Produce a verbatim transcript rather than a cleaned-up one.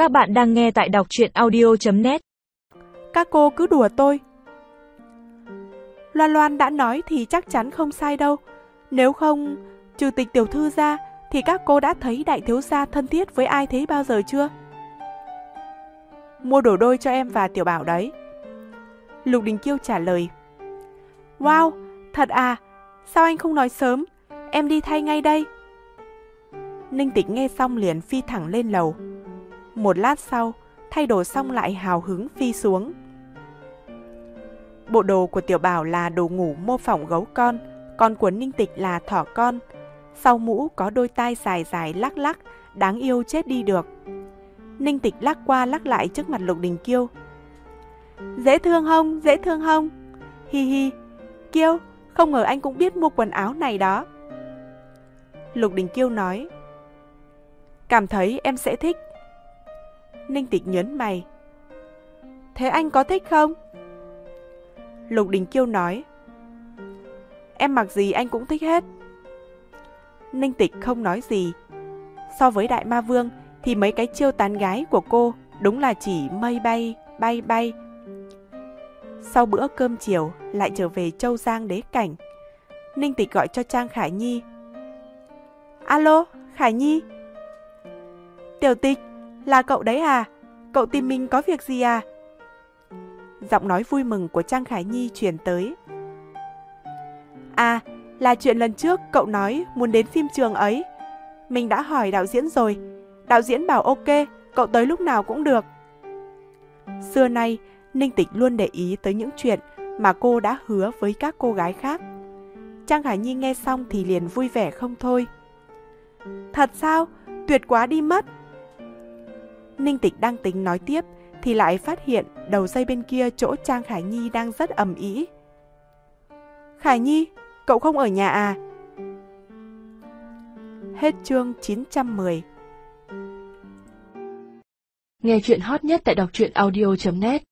Các bạn đang nghe tại đọc truyện audio chấm net. Các cô cứ đùa tôi. Loan Loan đã nói thì chắc chắn không sai đâu. Nếu không, trừ Tịch tiểu thư ra, thì các cô đã thấy đại thiếu gia thân thiết với ai thế bao giờ chưa? Mua đồ đôi cho em và Tiểu Bảo đấy. Lục Đình Kiêu trả lời. Wow, thật à? Sao anh không nói sớm? Em đi thay ngay đây. Ninh Tịch nghe xong liền phi thẳng lên lầu. Một lát sau, thay đồ xong lại hào hứng phi xuống. Bộ đồ của Tiểu Bảo là đồ ngủ mô phỏng gấu con, còn của Ninh Tịch là thỏ con. Sau mũ có đôi tai dài dài lắc lắc, đáng yêu chết đi được. Ninh Tịch lắc qua lắc lại trước mặt Lục Đình Kiêu. Dễ thương không, dễ thương không? Hi hi, Kiêu, không ngờ anh cũng biết mua quần áo này đó. Lục Đình Kiêu nói. Cảm thấy em sẽ thích. Ninh Tịch nhớn mày. Thế anh có thích không? Lục Đình Kiêu nói. Em mặc gì anh cũng thích hết. Ninh Tịch không nói gì. So với Đại Ma Vương thì mấy cái chiêu tán gái của cô đúng là chỉ mây bay, bay bay. Sau bữa cơm chiều lại trở về Châu Giang Đế Cảnh. Ninh Tịch gọi cho Trang Khải Nhi. Alo, Khải Nhi. Tiểu Tịch, là cậu đấy à? Cậu tìm mình có việc gì à? Giọng nói vui mừng của Trang Khải Nhi truyền tới. À, là chuyện lần trước cậu nói muốn đến phim trường ấy. Mình đã hỏi đạo diễn rồi. Đạo diễn bảo ok, cậu tới lúc nào cũng được. Xưa nay, Ninh Tịch luôn để ý tới những chuyện mà cô đã hứa với các cô gái khác. Trang Khải Nhi nghe xong thì liền vui vẻ không thôi. Thật sao? Tuyệt quá đi mất. Ninh Tịch đang tính nói tiếp thì lại phát hiện đầu dây bên kia chỗ Trang Khải Nhi đang rất ầm ĩ. Khải Nhi, cậu không ở nhà à? Hết chương chín trăm mười. Nghe chuyện hot nhất tại đọc truyện audio chấm net.